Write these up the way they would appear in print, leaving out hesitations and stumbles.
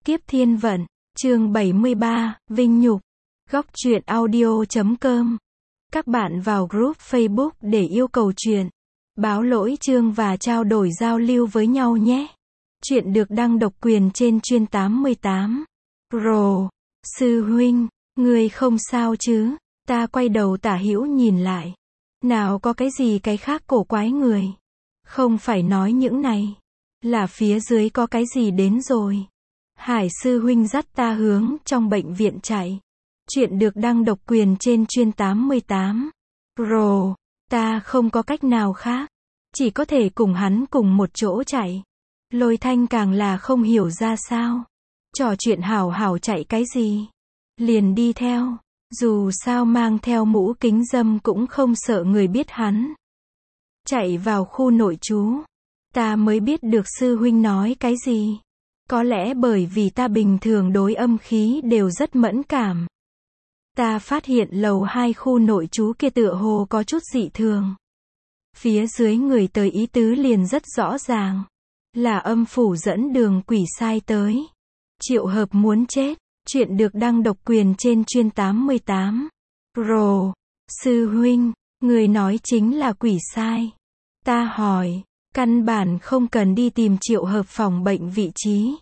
Kiếp Thiên Vận, chương 73, Vinh Nhục. Góc truyện audio.com. Các bạn vào group Facebook để yêu cầu truyện, báo lỗi chương và trao đổi giao lưu với nhau nhé. Truyện được đăng độc quyền trên chuyên 88. Rồ, sư huynh, người không sao chứ? Ta quay đầu tả hữu nhìn lại. Nào có cái gì cái khác cổ quái người. Không phải nói những này. Là phía dưới có cái gì đến rồi. Hải sư huynh dắt ta hướng trong bệnh viện chạy. Chuyện được đăng độc quyền trên chuyên 88. Rồ, ta không có cách nào khác. Chỉ có thể cùng hắn cùng một chỗ chạy. Lôi Thanh càng là không hiểu ra sao. Trò chuyện hảo hảo chạy cái gì. Liền đi theo. Dù sao mang theo mũ kính dâm cũng không sợ người biết hắn. Chạy vào khu nội trú. Ta mới biết được sư huynh nói cái gì. Có lẽ bởi vì ta bình thường đối âm khí đều rất mẫn cảm. Ta phát hiện lầu 2 khu nội trú kia tựa hồ có chút dị thường. Phía dưới người tới ý tứ liền rất rõ ràng. Là âm phủ dẫn đường quỷ sai tới. Triệu Hợp muốn chết. Chuyện được đăng độc quyền trên chuyên 88. Rồ, sư huynh, người nói chính là quỷ sai. Ta hỏi, căn bản không cần đi tìm Triệu Hợp phòng bệnh vị trí.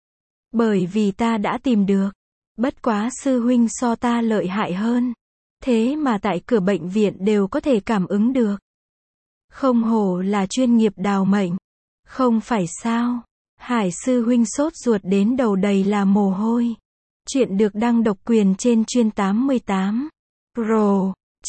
Bởi vì ta đã tìm được. Bất quá sư huynh so ta lợi hại hơn. Thế mà tại cửa bệnh viện đều có thể cảm ứng được. Không hổ là chuyên nghiệp đào mệnh. Không phải sao? Hải sư huynh sốt ruột đến đầu đầy là mồ hôi. Chuyện được đăng độc quyền trên chuyên 88. Rồ,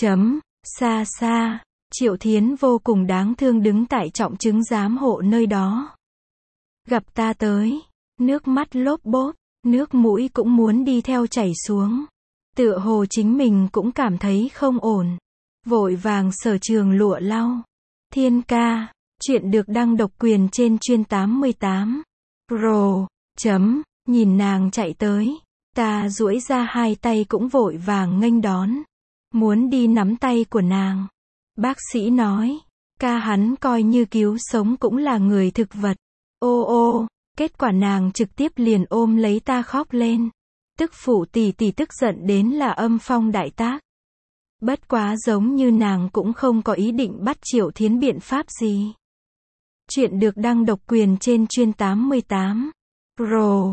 xa xa. Triệu Thiến vô cùng đáng thương đứng tại trọng chứng giám hộ nơi đó. Gặp ta tới. Nước mắt lốp bốp. Nước mũi cũng muốn đi theo chảy xuống. Tựa hồ chính mình cũng cảm thấy không ổn. Vội vàng sở trường lụa lau. Thiên ca. Chuyện được đăng độc quyền trên chuyên 88. Rồ, nhìn nàng chạy tới. Ta duỗi ra hai tay cũng vội vàng nghênh đón. Muốn đi nắm tay của nàng. Bác sĩ nói. Ca hắn coi như cứu sống cũng là người thực vật. Ô, kết quả nàng trực tiếp liền ôm lấy ta khóc lên. Tức phụ tỷ tỷ tức giận đến là âm phong đại tác. Bất quá giống như nàng cũng không có ý định bắt Triệu Thiến biện pháp gì. Chuyện được đăng độc quyền trên chuyên 88. Rồ,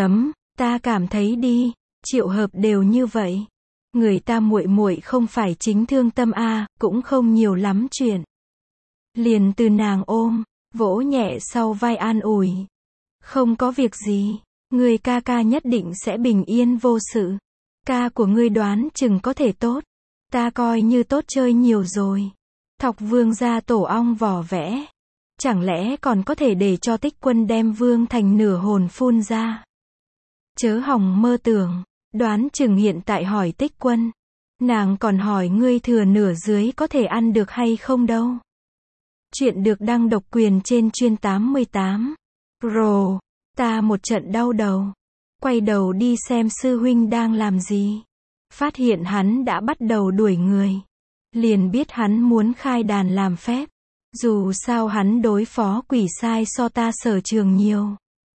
ta cảm thấy đi, Triệu Hợp đều như vậy. Người ta muội muội không phải chính thương tâm a, cũng không nhiều lắm chuyện. Liền từ nàng ôm, vỗ nhẹ sau vai an ủi. Không có việc gì, người ca ca nhất định sẽ bình yên vô sự. Ca của ngươi đoán chừng có thể tốt. Ta coi như tốt chơi nhiều rồi. Thọc Vương ra tổ ong vỏ vẽ. Chẳng lẽ còn có thể để cho Tích Quân đem Vương thành nửa hồn phun ra. Chớ hòng mơ tưởng, đoán chừng hiện tại hỏi Tích Quân. Nàng còn hỏi ngươi thừa nửa dưới có thể ăn được hay không đâu. Chuyện được đăng độc quyền trên chuyên 88. Rồ, ta một trận đau đầu. Quay đầu đi xem sư huynh đang làm gì. Phát hiện hắn đã bắt đầu đuổi người. Liền biết hắn muốn khai đàn làm phép. Dù sao hắn đối phó quỷ sai so ta sở trường nhiều.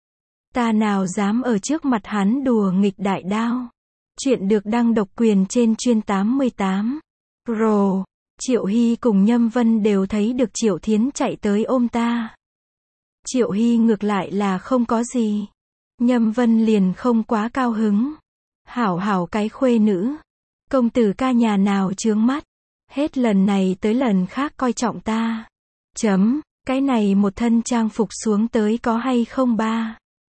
Ta nào dám ở trước mặt hắn đùa nghịch đại đao. Chuyện được đăng độc quyền trên chuyên 88. Rồ, Triệu Hy cùng Nhâm Vân đều thấy được Triệu Thiến chạy tới ôm ta. Triệu Hy ngược lại là không có gì. Nhâm Vân liền không quá cao hứng. Hảo cái khuê nữ. Công tử ca nhà nào chướng mắt. Hết lần này tới lần khác coi trọng ta. Cái này một thân trang phục xuống tới có hay không ba?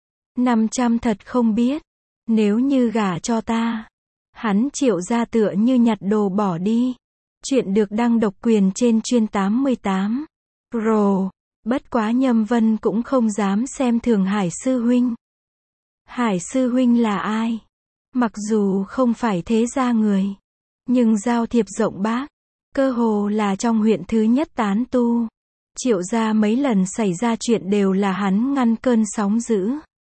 500 thật không biết. Nếu như gả cho ta. Hắn Triệu ra tựa như nhặt đồ bỏ đi. Chuyện được đăng độc quyền trên chuyên 88. Rồ, bất quá Nhâm Vân cũng không dám xem thường Hải sư huynh. Hải sư huynh là ai? Mặc dù không phải thế gia người. Nhưng giao thiệp rộng bác. Cơ hồ là trong huyện thứ nhất tán tu. Triệu gia mấy lần xảy ra chuyện đều là hắn ngăn cơn sóng dữ.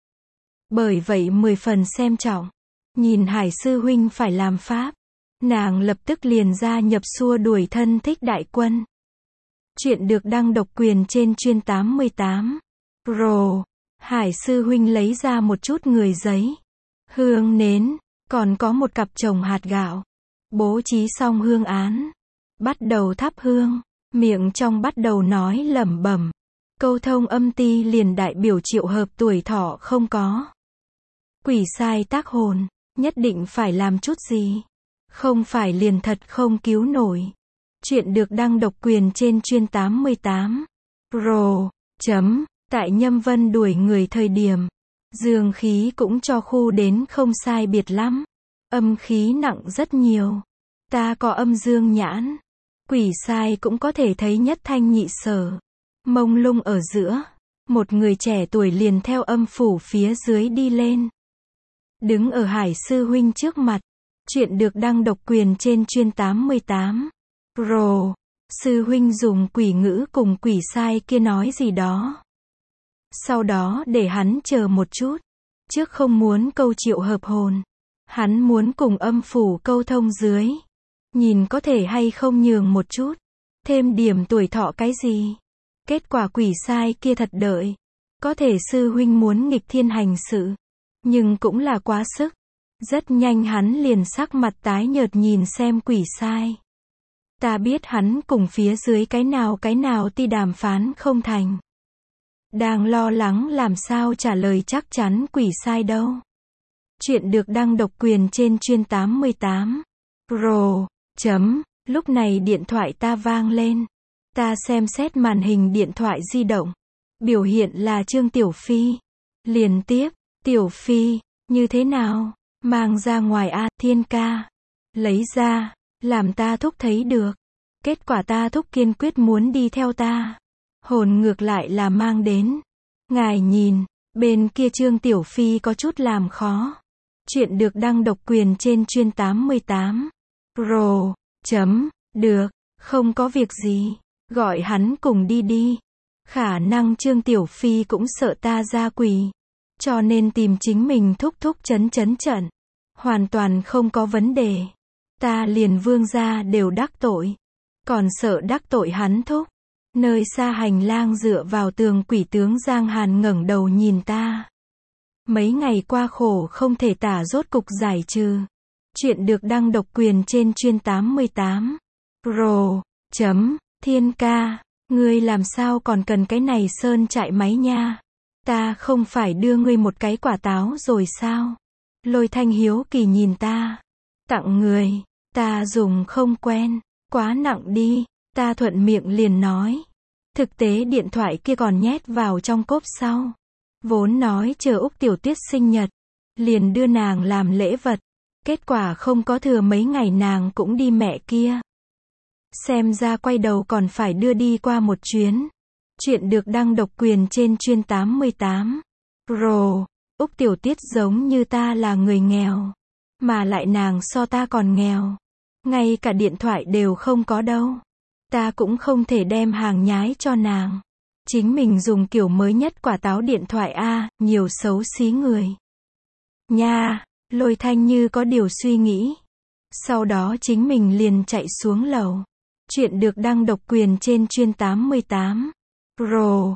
Bởi vậy 10 phần xem trọng. Nhìn Hải sư huynh phải làm pháp. Nàng lập tức liền gia nhập xua đuổi thân thích đại quân. Chuyện được đăng độc quyền trên chuyên 88. Rồ, Hải sư huynh lấy ra một chút người giấy, hương nến, còn có một cặp chồng hạt gạo. Bố trí xong hương án, bắt đầu thắp hương, miệng trong bắt đầu nói lẩm bẩm. Câu thông âm ti liền đại biểu triệu hợp tuổi thọ không có. Quỷ sai tác hồn, nhất định phải làm chút gì. Không phải liền thật không cứu nổi. Chuyện được đăng độc quyền trên chuyên 88. Rồ, tại Nhâm Vân đuổi người thời điểm, dương khí cũng cho khu đến không sai biệt lắm. Âm khí nặng rất nhiều. Ta có âm dương nhãn. Quỷ sai cũng có thể thấy nhất thanh nhị sở. Mông lung ở giữa, một người trẻ tuổi liền theo âm phủ phía dưới đi lên. Đứng ở Hải sư huynh trước mặt. Chuyện được đăng độc quyền trên chuyên 88. Rồ, sư huynh dùng quỷ ngữ cùng quỷ sai kia nói gì đó. Sau đó để hắn chờ một chút. Trước không muốn câu triệu hợp hồn. Hắn muốn cùng âm phủ câu thông dưới. Nhìn có thể hay không nhường một chút. Thêm điểm tuổi thọ cái gì. Kết quả quỷ sai kia thật đợi. Có thể sư huynh muốn nghịch thiên hành sự. Nhưng cũng là quá sức. Rất nhanh hắn liền sắc mặt tái nhợt nhìn xem quỷ sai. Ta biết hắn cùng phía dưới cái nào ti đàm phán không thành. Đang lo lắng làm sao trả lời chắc chắn quỷ sai đâu. Chuyện được đăng độc quyền trên chuyên 88. Rồ, lúc này điện thoại ta vang lên. Ta xem xét màn hình điện thoại di động. Biểu hiện là Trương Tiểu Phi. Liền tiếp, Tiểu Phi, như thế nào? Mang ra ngoài a, Thiên ca. Lấy ra, làm ta thúc thấy được. Kết quả ta thúc kiên quyết muốn đi theo ta. Hồn ngược lại là mang đến. Ngài nhìn, bên kia Trương Tiểu Phi có chút làm khó. Chuyện được đăng độc quyền trên chuyên 88. Rồ, được, không có việc gì. Gọi hắn cùng đi đi. Khả năng Trương Tiểu Phi cũng sợ ta ra quỷ. Cho nên tìm chính mình thúc trận. Hoàn toàn không có vấn đề. Ta liền vương gia đều đắc tội. Còn sợ đắc tội hắn thúc. Nơi xa hành lang dựa vào tường quỷ tướng Giang Hàn ngẩng đầu nhìn ta. Mấy ngày qua khổ không thể tả rốt cục giải trừ. Chuyện được đăng độc quyền trên chuyên 88. Rồ, Thiên ca, ngươi làm sao còn cần cái này sơn trại máy nha. Ta không phải đưa ngươi một cái quả táo rồi sao? Lôi Thanh hiếu kỳ nhìn ta. Tặng người, ta dùng không quen, quá nặng đi, ta thuận miệng liền nói. Thực tế điện thoại kia còn nhét vào trong cốp sau. Vốn nói chờ Úc Tiểu Tuyết sinh nhật, liền đưa nàng làm lễ vật. Kết quả không có thừa mấy ngày nàng cũng đi mẹ kia. Xem ra quay đầu còn phải đưa đi qua một chuyến. Chuyện được đăng độc quyền trên chuyên 88. Rồ, Úc Tiểu Tiết giống như ta là người nghèo. Mà lại nàng so ta còn nghèo. Ngay cả điện thoại đều không có đâu. Ta cũng không thể đem hàng nhái cho nàng. Chính mình dùng kiểu mới nhất quả táo điện thoại a, nhiều xấu xí người. Nha, Lôi Thanh như có điều suy nghĩ. Sau đó chính mình liền chạy xuống lầu. Chuyện được đăng độc quyền trên chuyên 88. Rồ,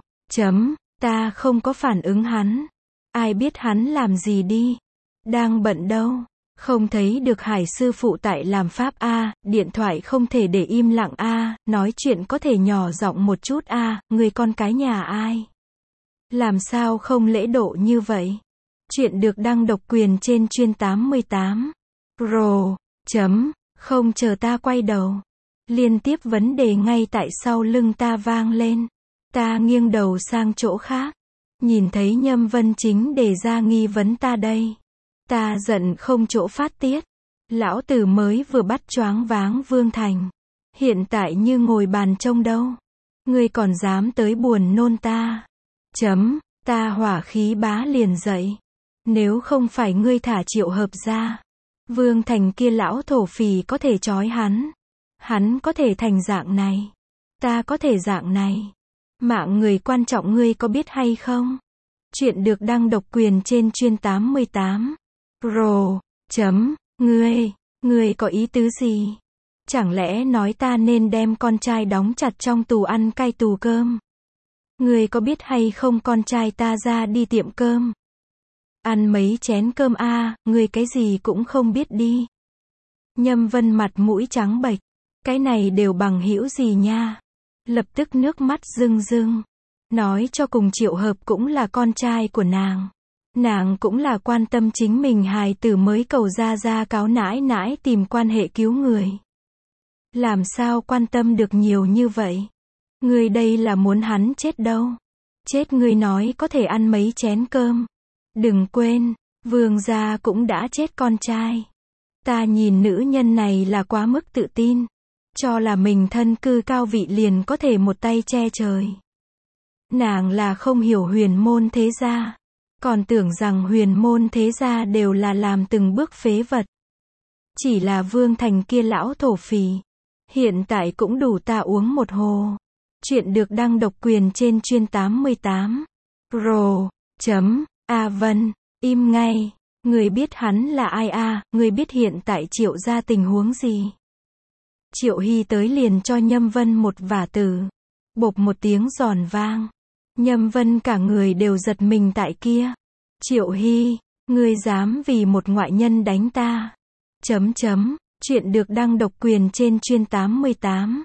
ta không có phản ứng hắn. Ai biết hắn làm gì đi. Đang bận đâu. Không thấy được Hải sư phụ tại làm pháp a, điện thoại không thể để im lặng a, nói chuyện có thể nhỏ giọng một chút a, người con cái nhà ai. Làm sao không lễ độ như vậy. Chuyện được đăng độc quyền trên chuyên 88. Rồ, không chờ ta quay đầu. Liên tiếp vấn đề ngay tại sau lưng ta vang lên. Ta nghiêng đầu sang chỗ khác. Nhìn thấy Nhâm Vân chính đề ra nghi vấn ta đây. Ta giận không chỗ phát tiết. Lão tử mới vừa bắt choáng váng Vương Thành. Hiện tại như ngồi bàn trông đâu. Ngươi còn dám tới buồn nôn ta. Ta hỏa khí bá liền dậy. Nếu không phải ngươi thả Triệu Hợp ra. Vương Thành kia lão thổ phì có thể trói hắn. Hắn có thể thành dạng này. Ta có thể dạng này. Mạng người quan trọng ngươi có biết hay không? Chuyện được đăng độc quyền trên chuyên 88. Rồ, ngươi có ý tứ gì? Chẳng lẽ nói ta nên đem con trai đóng chặt trong tù ăn cay tù cơm? Ngươi có biết hay không con trai ta ra đi tiệm cơm. Ăn mấy chén cơm a, ngươi cái gì cũng không biết đi. Nhâm Vân mặt mũi trắng bệch. Cái này đều bằng hữu gì nha. Lập tức nước mắt rưng rưng. Nói cho cùng Triệu Hợp cũng là con trai của nàng. Nàng cũng là quan tâm chính mình hài tử mới cầu ra cáo nãi nãi tìm quan hệ cứu người. Làm sao quan tâm được nhiều như vậy? Ngươi đây là muốn hắn chết đâu. Chết ngươi nói có thể ăn mấy chén cơm. Đừng quên, Vương gia cũng đã chết con trai. Ta nhìn nữ nhân này là quá mức tự tin. Cho là mình thân cư cao vị liền có thể một tay che trời. Nàng là không hiểu huyền môn thế gia. Còn tưởng rằng huyền môn thế gia đều là làm từng bước phế vật. Chỉ là Vương Thành kia lão thổ phỉ. Hiện tại cũng đủ ta uống một hồ. Chuyện được đăng độc quyền trên chuyên 88. A Vân, im ngay. Người biết hắn là ai a? Người biết hiện tại Triệu gia tình huống gì? Triệu Hy tới liền cho Nhâm Vân một vả tử. Bộp một tiếng giòn vang. Nhâm Vân cả người đều giật mình tại kia. Triệu Hy, ngươi dám vì một ngoại nhân đánh ta. Chuyện được đăng độc quyền trên chuyên 88.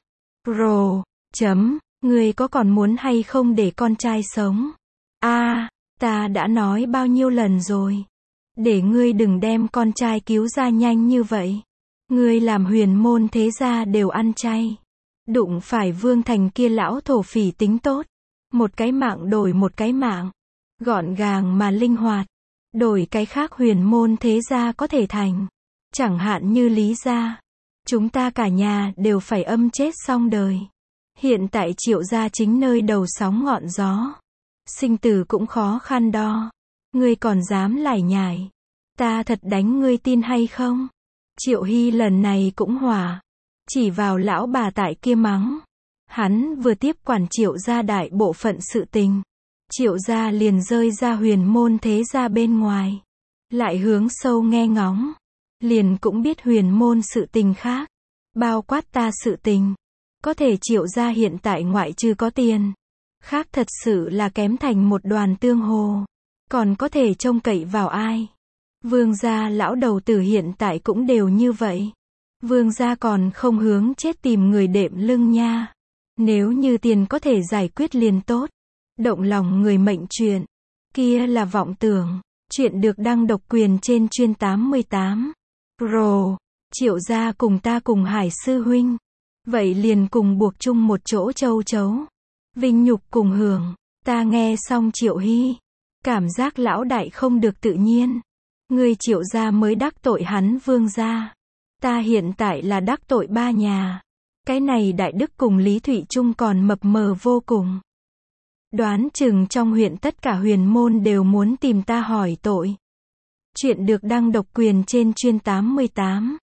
Ngươi có còn muốn hay không để con trai sống? Ta đã nói bao nhiêu lần rồi. Để ngươi đừng đem con trai cứu ra nhanh như vậy. Ngươi làm huyền môn thế gia đều ăn chay. Đụng phải Vương Thành kia lão thổ phỉ tính tốt. Một cái mạng đổi một cái mạng. Gọn gàng mà linh hoạt. Đổi cái khác huyền môn thế gia có thể thành. Chẳng hạn như Lý gia. Chúng ta cả nhà đều phải âm chết xong đời. Hiện tại Triệu gia chính nơi đầu sóng ngọn gió. Sinh tử cũng khó khăn đo. Ngươi còn dám lải nhải. Ta thật đánh ngươi tin hay không? Triệu Hy lần này cũng hỏa. Chỉ vào lão bà tại kia mắng. Hắn vừa tiếp quản Triệu gia đại bộ phận sự tình. Triệu gia liền rơi ra huyền môn thế gia bên ngoài. Lại hướng sâu nghe ngóng. Liền cũng biết huyền môn sự tình khác. Bao quát ta sự tình. Có thể Triệu gia hiện tại ngoại trừ có tiền. Khác thật sự là kém thành một đoàn tương hồ. Còn có thể trông cậy vào ai? Vương gia lão đầu tử hiện tại cũng đều như vậy. Vương gia còn không hướng chết tìm người đệm lưng nha. Nếu như tiền có thể giải quyết liền tốt. Động lòng người mệnh chuyện. Kia là vọng tưởng. Chuyện được đăng độc quyền trên chuyên 88. Triệu gia cùng ta cùng Hải sư huynh. Vậy liền cùng buộc chung một chỗ châu chấu. Vinh nhục cùng hưởng. Ta nghe xong Triệu Hy. Cảm giác lão đại không được tự nhiên. Người Triệu gia mới đắc tội hắn Vương gia. Ta hiện tại là đắc tội ba nhà. Cái này Đại Đức cùng Lý Thụy Trung còn mập mờ vô cùng. Đoán chừng trong huyện tất cả huyền môn đều muốn tìm ta hỏi tội. Chuyện được đăng độc quyền trên chuyên 88.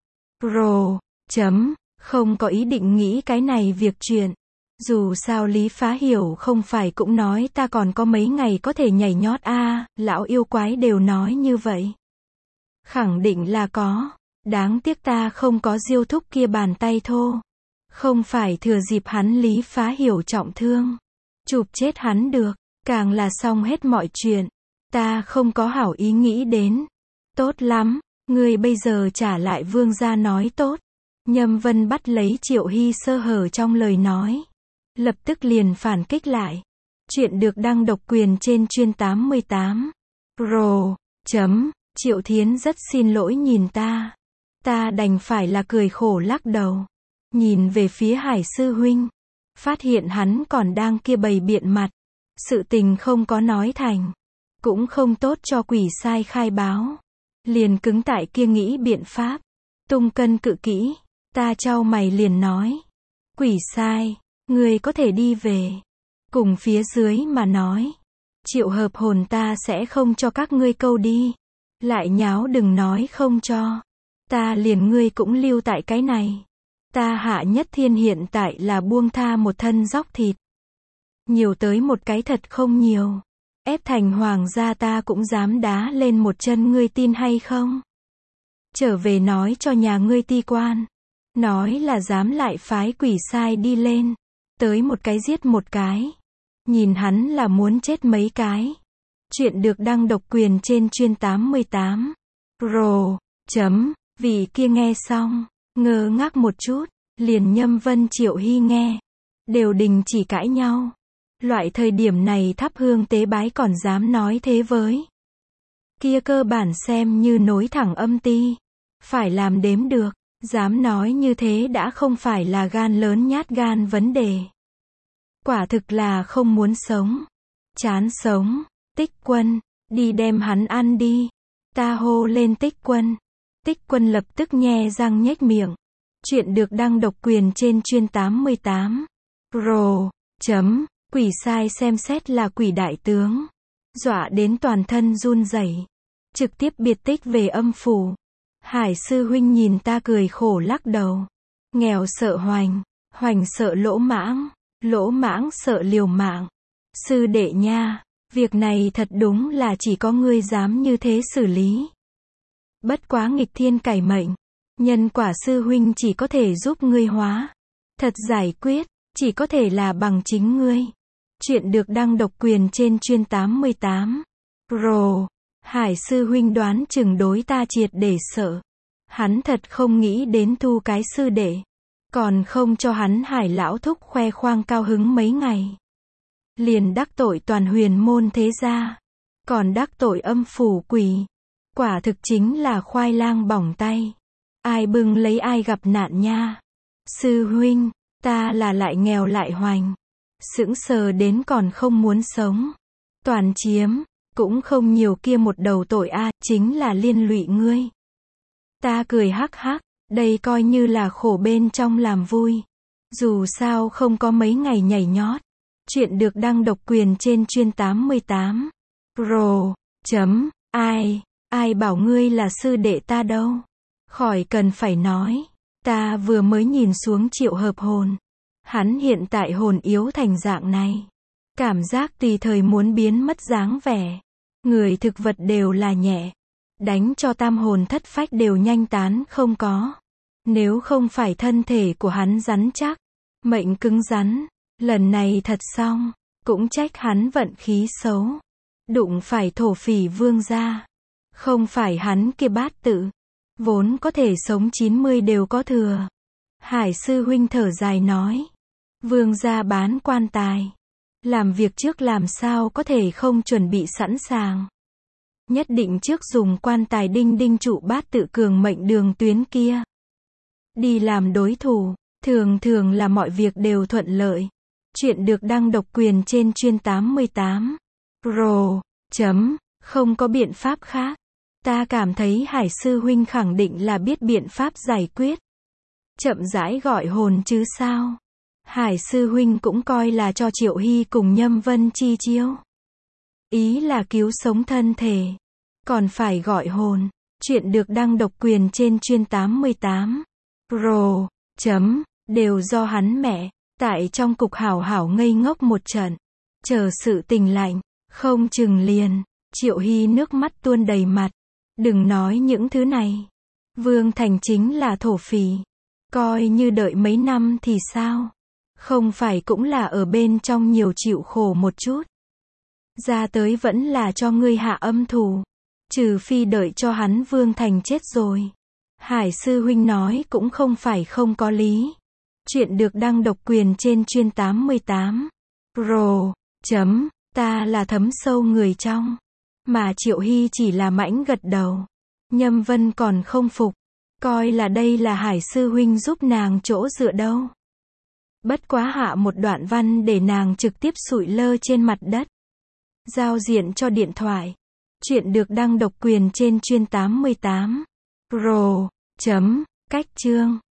Không có ý định nghĩ cái này việc chuyện. Dù sao Lý Phá Hiểu không phải cũng nói ta còn có mấy ngày có thể nhảy nhót lão yêu quái đều nói như vậy. Khẳng định là có. Đáng tiếc ta không có Diêu thúc kia bàn tay thô. Không phải thừa dịp hắn Lý Phá Hiểu trọng thương. Chụp chết hắn được. Càng là xong hết mọi chuyện. Ta không có hảo ý nghĩ đến. Tốt lắm. Ngươi bây giờ trả lại Vương gia nói tốt. Nhâm Vân bắt lấy Triệu Hy sơ hở trong lời nói. Lập tức liền phản kích lại. Chuyện được đăng độc quyền trên chuyên 88. Triệu Thiến rất xin lỗi nhìn ta. Ta đành phải là cười khổ lắc đầu. Nhìn về phía Hải sư huynh. Phát hiện hắn còn đang kia bày biện mặt. Sự tình không có nói thành. Cũng không tốt cho quỷ sai khai báo. Liền cứng tại kia nghĩ biện pháp. Tung cân cự kỹ. Ta chau mày liền nói. Quỷ sai, ngươi có thể đi về. Cùng phía dưới mà nói. Triệu Hợp hồn ta sẽ không cho các ngươi câu đi. Lại nháo đừng nói không cho. Ta liền ngươi cũng lưu tại cái này. Ta Hạ Nhất Thiên hiện tại là buông tha một thân dóc thịt. Nhiều tới một cái thật không nhiều. Ép thành hoàng gia ta cũng dám đá lên một chân ngươi tin hay không? Trở về nói cho nhà ngươi ti quan. Nói là dám lại phái quỷ sai đi lên. Tới một cái giết một cái. Nhìn hắn là muốn chết mấy cái. Chuyện được đăng độc quyền trên chuyên 88. Rồ. Vị kia nghe xong, ngơ ngác một chút, liền Nhâm Vân Triệu Hy nghe. Đều đình chỉ cãi nhau. Loại thời điểm này thắp hương tế bái còn dám nói thế với. Kia cơ bản xem như nối thẳng âm ti. Phải làm đếm được. Dám nói như thế đã không phải là gan lớn nhát gan vấn đề. Quả thực là không muốn sống. Chán sống. Tích Quân, đi đem hắn ăn đi. Ta hô lên Tích Quân. Tích Quân lập tức nhe răng nhếch miệng. Chuyện được đăng độc quyền trên chuyên 88. Rồ. Quỷ sai xem xét là quỷ đại tướng. Dọa đến toàn thân run rẩy. Trực tiếp biệt tích về âm phủ. Hải sư huynh nhìn ta cười khổ lắc đầu. Nghèo sợ hoành, hoành sợ lỗ mãng sợ liều mạng. Sư đệ nha, việc này thật đúng là chỉ có ngươi dám như thế xử lý. Bất quá nghịch thiên cải mệnh, nhân quả sư huynh chỉ có thể giúp ngươi hóa. Thật giải quyết, chỉ có thể là bằng chính ngươi. Chuyện được đăng độc quyền trên chuyên 88. Rồ. Hải sư huynh đoán chừng đối ta triệt để sợ. Hắn thật không nghĩ đến thu cái sư đệ. Còn không cho hắn Hải lão thúc khoe khoang cao hứng mấy ngày. Liền đắc tội toàn huyền môn thế gia. Còn đắc tội âm phủ quỷ. Quả thực chính là khoai lang bỏng tay. Ai bưng lấy ai gặp nạn nha. Sư huynh, ta là lại nghèo lại hoành. Sững sờ đến còn không muốn sống. Toàn chiếm. Cũng không nhiều kia một đầu tội chính là liên lụy ngươi. Ta cười hắc hắc, đây coi như là khổ bên trong làm vui. Dù sao không có mấy ngày nhảy nhót. Chuyện được đăng độc quyền trên chuyên 88. Rồ. Ai bảo ngươi là sư đệ ta đâu. Khỏi cần phải nói. Ta vừa mới nhìn xuống Triệu Hợp hồn. Hắn hiện tại hồn yếu thành dạng này. Cảm giác tùy thời muốn biến mất dáng vẻ. Người thực vật đều là nhẹ. Đánh cho tam hồn thất phách đều nhanh tán không có. Nếu không phải thân thể của hắn rắn chắc. Mệnh cứng rắn. Lần này thật xong. Cũng trách hắn vận khí xấu. Đụng phải thổ phỉ vương gia. Không phải hắn kia bát tự. Vốn có thể sống 90 đều có thừa. Hải sư huynh thở dài nói. Vương gia bán quan tài. Làm việc trước làm sao có thể không chuẩn bị sẵn sàng. Nhất định trước dùng quan tài đinh trụ bát tự cường mệnh đường tuyến kia. Đi làm đối thủ, thường là mọi việc đều thuận lợi. Chuyện được đăng độc quyền trên chuyên 88. Rồ. Không có biện pháp khác. Ta cảm thấy Hải sư huynh khẳng định là biết biện pháp giải quyết. Chậm rãi gọi hồn chứ sao. Hải sư huynh cũng coi là cho Triệu Hy cùng Nhâm Vân chi chiêu. Ý là cứu sống thân thể. Còn phải gọi hồn. Chuyện được đăng độc quyền trên chuyên 88. Rồ. Đều do hắn mẹ. Tại trong cục hảo hảo ngây ngốc một trận. Chờ sự tình lạnh. Không chừng liền. Triệu Hy nước mắt tuôn đầy mặt. Đừng nói những thứ này. Vương Thành chính là thổ phỉ. Coi như đợi mấy năm thì sao? Không phải cũng là ở bên trong nhiều chịu khổ một chút. Ra tới vẫn là cho ngươi hạ âm thủ. Trừ phi đợi cho hắn Vương Thành chết rồi. Hải sư huynh nói cũng không phải không có lý. Chuyện được đăng độc quyền trên chuyên 88. Rồ. Ta là thấm sâu người trong. Mà Triệu Hy chỉ là mãnh gật đầu. Nhâm Vân còn không phục. Coi là đây là Hải sư huynh giúp nàng chỗ dựa đâu. Bất quá hạ một đoạn văn để nàng trực tiếp sụi lơ trên mặt đất. Giao diện cho điện thoại. Chuyện được đăng độc quyền trên chuyên 88. Rồ. Cách chương.